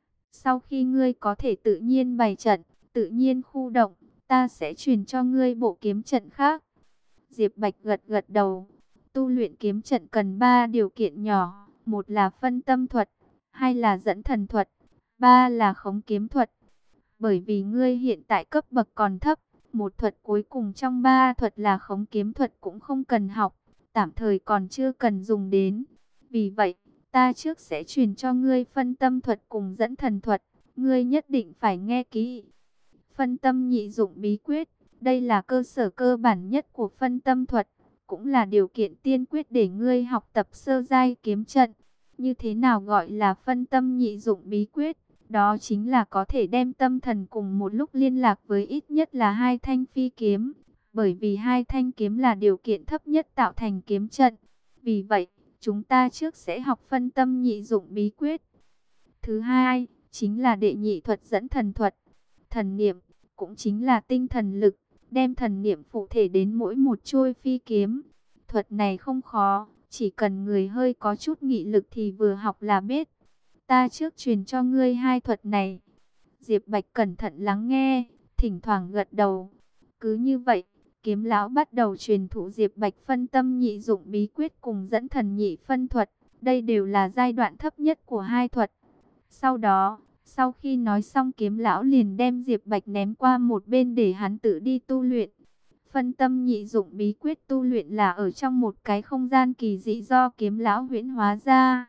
Sau khi ngươi có thể tự nhiên bày trận, tự nhiên khu động, ta sẽ truyền cho ngươi bộ kiếm trận khác. Diệp Bạch gật gật đầu. Tu luyện kiếm trận cần 3 điều kiện nhỏ, một là phân tâm thuật, hai là dẫn thần thuật, ba là khống kiếm thuật. Bởi vì ngươi hiện tại cấp bậc còn thấp, một thuật cuối cùng trong 3 thuật là khống kiếm thuật cũng không cần học, tạm thời còn chưa cần dùng đến. Vì vậy, ta trước sẽ truyền cho ngươi phân tâm thuật cùng dẫn thần thuật, ngươi nhất định phải nghe kỹ. Phân tâm nhị dụng bí quyết, đây là cơ sở cơ bản nhất của phân tâm thuật, cũng là điều kiện tiên quyết để ngươi học tập sơ giai kiếm trận. Như thế nào gọi là phân tâm nhị dụng bí quyết? Đó chính là có thể đem tâm thần cùng một lúc liên lạc với ít nhất là 2 thanh phi kiếm, bởi vì 2 thanh kiếm là điều kiện thấp nhất tạo thành kiếm trận. Vì vậy, chúng ta trước sẽ học phân tâm nhị dụng bí quyết. Thứ hai, chính là đệ nhị thuật dẫn thần thuật. Thần niệm, cũng chính là tinh thần lực, đem thần niệm phụ thể đến mỗi một chuôi phi kiếm. Thuật này không khó, chỉ cần người hơi có chút nghị lực thì vừa học là biết. Ta trước truyền cho ngươi 2 thuật này. Diệp Bạch cẩn thận lắng nghe, thỉnh thoảng gật đầu. Cứ như vậy, kiếm lão bắt đầu truyền thụ Diệp Bạch phân tâm nhị dụng bí quyết cùng dẫn thần nhị phân thuật. Đây đều là giai đoạn thấp nhất của 2 thuật. Sau đó, sau khi nói xong kiếm lão liền đem Diệp Bạch ném qua một bên để hắn tự đi tu luyện. Phân tâm nhị dụng bí quyết tu luyện là ở trong một cái không gian kỳ dị do kiếm lão huyễn hóa ra.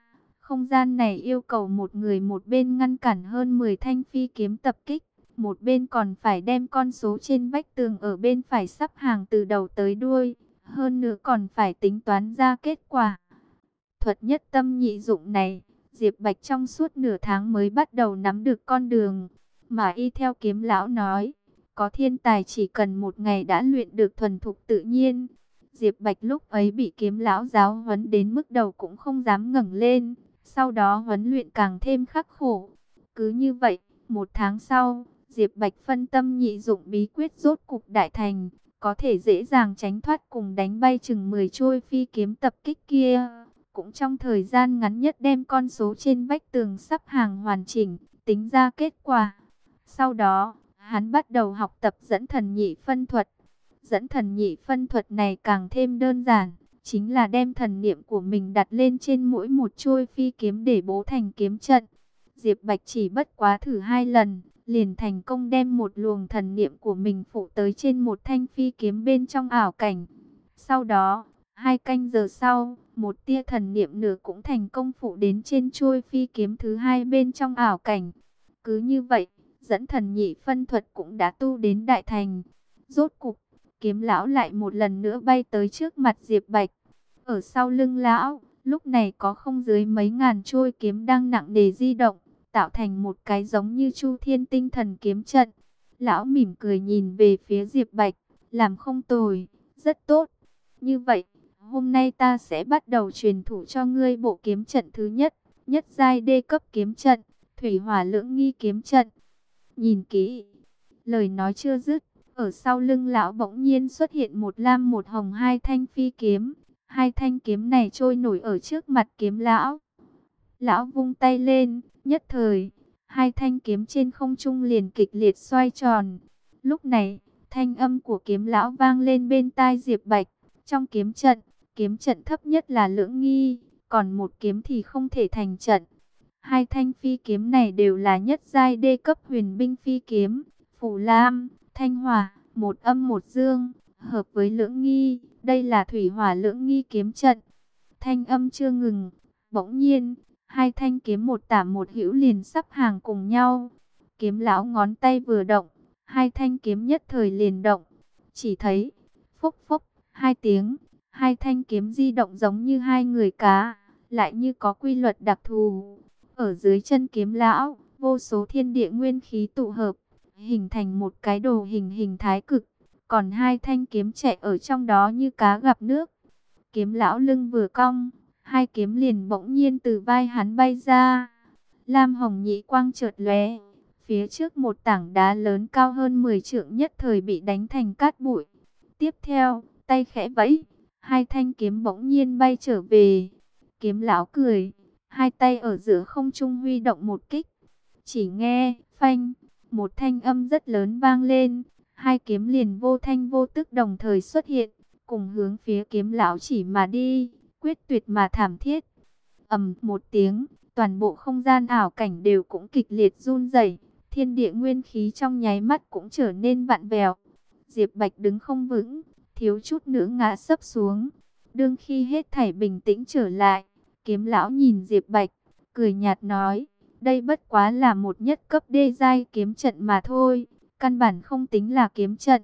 Không gian này yêu cầu một người một bên ngăn cản hơn 10 thanh phi kiếm tập kích, một bên còn phải đem con số trên vách tường ở bên phải sắp hàng từ đầu tới đuôi, hơn nữa còn phải tính toán ra kết quả. Thuật nhất tâm nhị dụng này, Diệp Bạch trong suốt nửa tháng mới bắt đầu nắm được con đường, mà y theo Kiếm lão nói, có thiên tài chỉ cần một ngày đã luyện được thuần thục tự nhiên. Diệp Bạch lúc ấy bị Kiếm lão giáo huấn đến mức đầu cũng không dám ngẩng lên, sau đó huấn luyện càng thêm khắc khổ. Cứ như vậy, một tháng sau, Diệp Bạch phân tâm nhị dụng bí quyết rốt cục đại thành, có thể dễ dàng tránh thoát cùng đánh bay chừng 10 trôi phi kiếm tập kích kia. Cũng trong thời gian ngắn nhất đem con số trên vách tường sắp hàng hoàn chỉnh, tính ra kết quả. Sau đó, hắn bắt đầu học tập dẫn thần nhị phân thuật. Dẫn thần nhị phân thuật này càng thêm đơn giản, chính là đem thần niệm của mình đặt lên trên mỗi một trôi phi kiếm để bố thành kiếm trận. Diệp Bạch chỉ bất quá thử 2 lần, liền thành công đem một luồng thần niệm của mình phụ tới trên một thanh phi kiếm bên trong ảo cảnh. Sau đó, 2 canh giờ sau, một tia thần niệm nữa cũng thành công phụ đến trên trôi phi kiếm thứ 2 bên trong ảo cảnh. Cứ như vậy, dẫn thần nhị phân thuật cũng đã tu đến đại thành. Rốt cục, Kiếm lão lại một lần nữa bay tới trước mặt Diệp Bạch. Ở sau lưng lão, lúc này có không dưới mấy ngàn trôi kiếm đang nặng nề di động, tạo thành một cái giống như Chu Thiên Tinh Thần kiếm trận. Lão mỉm cười nhìn về phía Diệp Bạch, làm không tồi, rất tốt. Như vậy, hôm nay ta sẽ bắt đầu truyền thụ cho ngươi bộ kiếm trận thứ nhất, nhất giai đê cấp kiếm trận, Thủy Hỏa Lưỡng Nghi kiếm trận. Nhìn kỹ, lời nói chưa dứt, ở sau lưng lão bỗng nhiên xuất hiện một lam một hồng 2 thanh phi kiếm. 2 thanh kiếm này trôi nổi ở trước mặt kiếm lão. Lão vung tay lên, nhất thời, 2 thanh kiếm trên không trung liền kịch liệt xoay tròn. Lúc này, thanh âm của kiếm lão vang lên bên tai Diệp Bạch. Trong kiếm trận thấp nhất là lưỡng nghi, còn một kiếm thì không thể thành trận. 2 thanh phi kiếm này đều là nhất giai đê cấp huyền binh phi kiếm, phù lam, thanh hỏa, một âm một dương, hợp với lưỡng nghi, đây là thủy hỏa lưỡng nghi kiếm trận. Thanh âm chưa ngừng, bỗng nhiên, 2 thanh kiếm một tả một hữu liền sắp hàng cùng nhau. Kiếm lão ngón tay vừa động, 2 thanh kiếm nhất thời liền động. Chỉ thấy, phốc phốc, 2 tiếng, 2 thanh kiếm di động giống như 2 người cá, lại như có quy luật đặc thù. Ở dưới chân kiếm lão, vô số thiên địa nguyên khí tụ hợp, hình thành một cái đồ hình thái cực. Còn 2 thanh kiếm chạy ở trong đó như cá gặp nước. Kiếm lão lưng vừa cong, 2 kiếm liền bỗng nhiên từ vai hắn bay ra. Lam hồng nhị quang chợt lóe, phía trước một tảng đá lớn cao hơn 10 trượng nhất thời bị đánh thành cát bụi. Tiếp theo, tay khẽ vẫy, 2 thanh kiếm bỗng nhiên bay trở về. Kiếm lão cười, 2 tay ở giữa không trung huy động một kích. Chỉ nghe, phanh, một thanh âm rất lớn vang lên. 2 kiếm liền vô thanh vô tức đồng thời xuất hiện, cùng hướng phía kiếm lão chỉ mà đi, quyết tuyệt mà thảm thiết. Ầm một tiếng, toàn bộ không gian ảo cảnh đều cũng kịch liệt run rẩy, thiên địa nguyên khí trong nháy mắt cũng trở nên vặn vẹo. Diệp Bạch đứng không vững, thiếu chút nữa ngã sấp xuống. Đương khi hết thảy bình tĩnh trở lại, kiếm lão nhìn Diệp Bạch, cười nhạt nói, đây bất quá là một nhất cấp đê giai kiếm trận mà thôi, căn bản không tính là kiếm trận.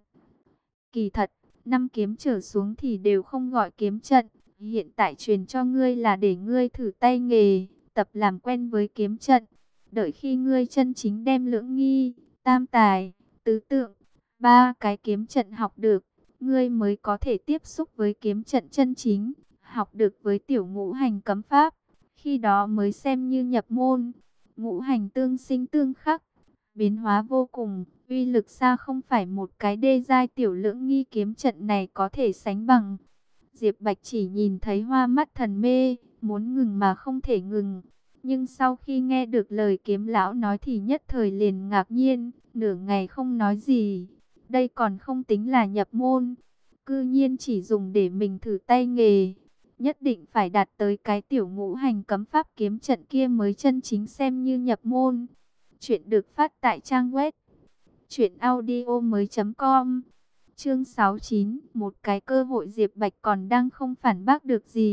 Kỳ thật, 5 kiếm trở xuống thì đều không gọi kiếm trận. Hiện tại truyền cho ngươi là để ngươi thử tay nghề, tập làm quen với kiếm trận. Đợi khi ngươi chân chính đem lưỡng nghi, tam tài, tứ tượng, 3 cái kiếm trận học được, ngươi mới có thể tiếp xúc với kiếm trận chân chính, học được với tiểu ngũ hành cấm pháp. Khi đó mới xem như nhập môn. Ngũ hành tương sinh tương khắc, biến hóa vô cùng, uy lực xa không phải một cái đê giai tiểu lưỡng nghi kiếm trận này có thể sánh bằng. Diệp Bạch chỉ nhìn thấy hoa mắt thần mê, muốn ngừng mà không thể ngừng. Nhưng sau khi nghe được lời kiếm lão nói thì nhất thời liền ngạc nhiên, nửa ngày không nói gì. Đây còn không tính là nhập môn, cư nhiên chỉ dùng để mình thử tay nghề. Nhất định phải đạt tới cái tiểu ngũ hành cấm pháp kiếm trận kia mới chân chính xem như nhập môn. Chuyện được phát tại trang web truyệnaudiomoi.com. Chương 69, một cái cơ hội Diệp Bạch còn đang không phản bác được gì.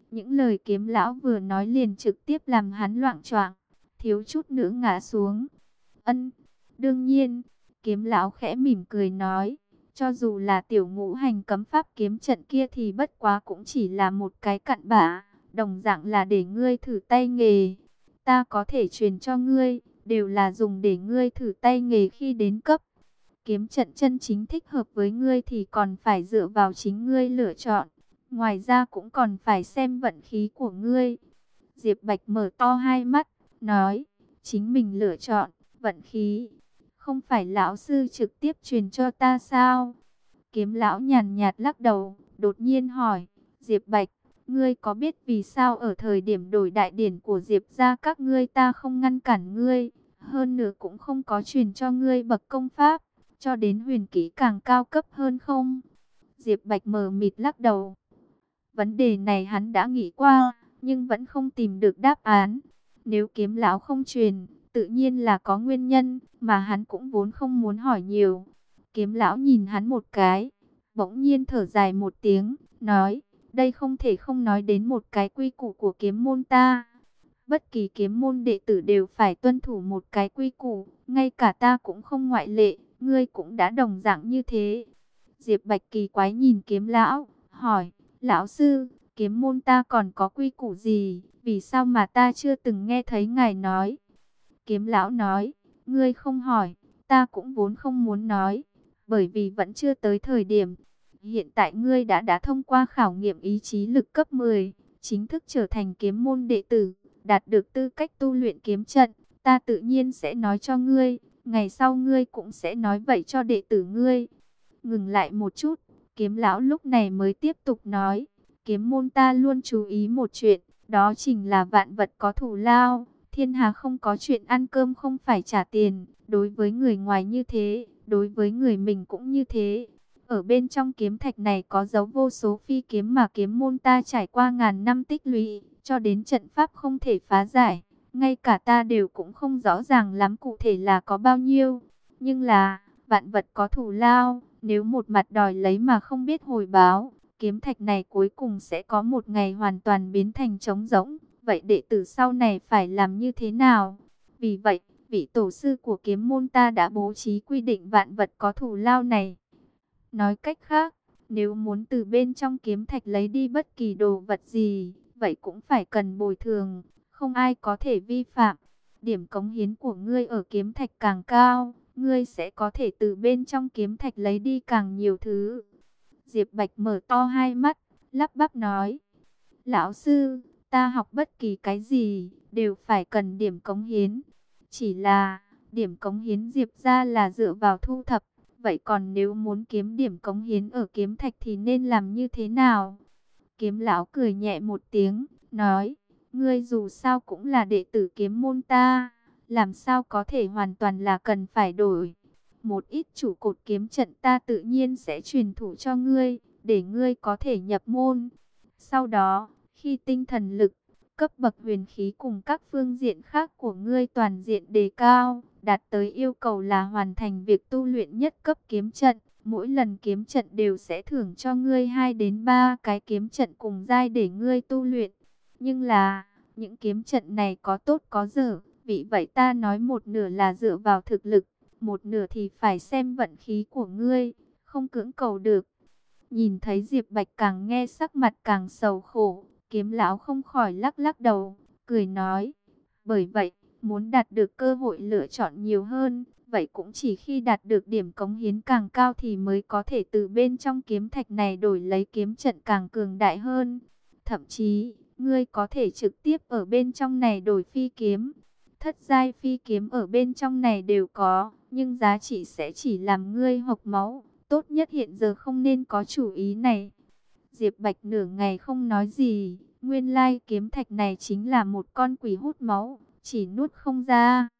Những lời Kiếm lão vừa nói liền trực tiếp làm hắn loạng choạng, thiếu chút nữa ngã xuống. Ân, đương nhiên, Kiếm lão khẽ mỉm cười nói, cho dù là tiểu ngũ hành cấm pháp kiếm trận kia thì bất quá cũng chỉ là một cái cặn bã, đồng dạng là để ngươi thử tay nghề. Ta có thể truyền cho ngươi, đều là dùng để ngươi thử tay nghề khi đến cấp. Kiếm trận chân chính thích hợp với ngươi thì còn phải dựa vào chính ngươi lựa chọn. Ngoài ra cũng còn phải xem vận khí của ngươi. Diệp Bạch mở to hai mắt, nói, chính mình lựa chọn, vận khí. Không phải lão sư trực tiếp truyền cho ta sao? Kiếm lão nhàn nhạt lắc đầu, đột nhiên hỏi, Diệp Bạch, ngươi có biết vì sao ở thời điểm đổi đại điển của Diệp gia các ngươi ta không ngăn cản ngươi, hơn nữa cũng không có truyền cho ngươi bậc công pháp, cho đến huyền kỹ càng cao cấp hơn không? Diệp Bạch mờ mịt lắc đầu. Vấn đề này hắn đã nghĩ qua, nhưng vẫn không tìm được đáp án. Nếu Kiếm lão không truyền, tự nhiên là có nguyên nhân, mà hắn cũng vốn không muốn hỏi nhiều. Kiếm lão nhìn hắn một cái, bỗng nhiên thở dài một tiếng, nói, đây không thể không nói đến một cái quy củ của kiếm môn ta. Bất kỳ kiếm môn đệ tử đều phải tuân thủ một cái quy củ, ngay cả ta cũng không ngoại lệ, ngươi cũng đã đồng dạng như thế. Diệp Bạch kỳ quái nhìn Kiếm lão, hỏi, lão sư, kiếm môn ta còn có quy củ gì, vì sao mà ta chưa từng nghe thấy ngài nói? Kiếm lão nói, ngươi không hỏi, ta cũng vốn không muốn nói, bởi vì vẫn chưa tới thời điểm. Hiện tại ngươi đã thông qua khảo nghiệm ý chí lực cấp 10, chính thức trở thành kiếm môn đệ tử, đạt được tư cách tu luyện kiếm trận, ta tự nhiên sẽ nói cho ngươi, ngày sau ngươi cũng sẽ nói vậy cho đệ tử ngươi. Ngừng lại một chút, Kiếm lão lúc này mới tiếp tục nói, kiếm môn ta luôn chú ý một chuyện, đó chính là vạn vật có thù lao, thiên hà không có chuyện ăn cơm không phải trả tiền, đối với người ngoài như thế, đối với người mình cũng như thế. Ở bên trong kiếm thạch này có dấu vô số phi kiếm mà kiếm môn ta trải qua ngàn năm tích lũy, cho đến trận pháp không thể phá giải, ngay cả ta đều cũng không rõ ràng lắm cụ thể là có bao nhiêu, nhưng là vạn vật có thù lao. Nếu một mặt đòi lấy mà không biết hồi báo, kiếm thạch này cuối cùng sẽ có một ngày hoàn toàn biến thành trống rỗng. Vậy đệ tử sau này phải làm như thế nào? Vì vậy, vị tổ sư của kiếm môn ta đã bố trí quy định vạn vật có thù lao này. Nói cách khác, nếu muốn từ bên trong kiếm thạch lấy đi bất kỳ đồ vật gì, vậy cũng phải cần bồi thường, không ai có thể vi phạm. Điểm cống hiến của ngươi ở kiếm thạch càng cao, ngươi sẽ có thể từ bên trong kiếm thạch lấy đi càng nhiều thứ. Diệp Bạch mở to hai mắt, lắp bắp nói, lão sư, ta học bất kỳ cái gì, đều phải cần điểm cống hiến. Chỉ là, điểm cống hiến Diệp ra là dựa vào thu thập, vậy còn nếu muốn kiếm điểm cống hiến ở kiếm thạch thì nên làm như thế nào? Kiếm lão cười nhẹ một tiếng, nói, ngươi dù sao cũng là đệ tử kiếm môn ta, làm sao có thể hoàn toàn là cần phải đổi. Một ít trụ cột kiếm trận ta tự nhiên sẽ truyền thụ cho ngươi, để ngươi có thể nhập môn. Sau đó, khi tinh thần lực, cấp bậc huyền khí cùng các phương diện khác của ngươi toàn diện đề cao, đạt tới yêu cầu là hoàn thành việc tu luyện nhất cấp kiếm trận, mỗi lần kiếm trận đều sẽ thưởng cho ngươi 2 đến 3 cái kiếm trận cùng giai để ngươi tu luyện. Nhưng là, những kiếm trận này có tốt có dở, vì vậy ta nói một nửa là dựa vào thực lực, một nửa thì phải xem vận khí của ngươi, không cưỡng cầu được. Nhìn thấy Diệp Bạch càng nghe sắc mặt càng sầu khổ, Kiếm lão không khỏi lắc lắc đầu, cười nói, bởi vậy, muốn đạt được cơ hội lựa chọn nhiều hơn, vậy cũng chỉ khi đạt được điểm cống hiến càng cao thì mới có thể từ bên trong kiếm thạch này đổi lấy kiếm trận càng cường đại hơn. Thậm chí, ngươi có thể trực tiếp ở bên trong này đổi phi kiếm. Thất giai phi kiếm ở bên trong này đều có, nhưng giá trị sẽ chỉ làm ngươi hộc máu. Tốt nhất hiện giờ không nên có chủ ý này. Diệp Bạch nửa ngày không nói gì. Nguyên lai kiếm thạch này chính là một con quỷ hút máu, chỉ nuốt không ra.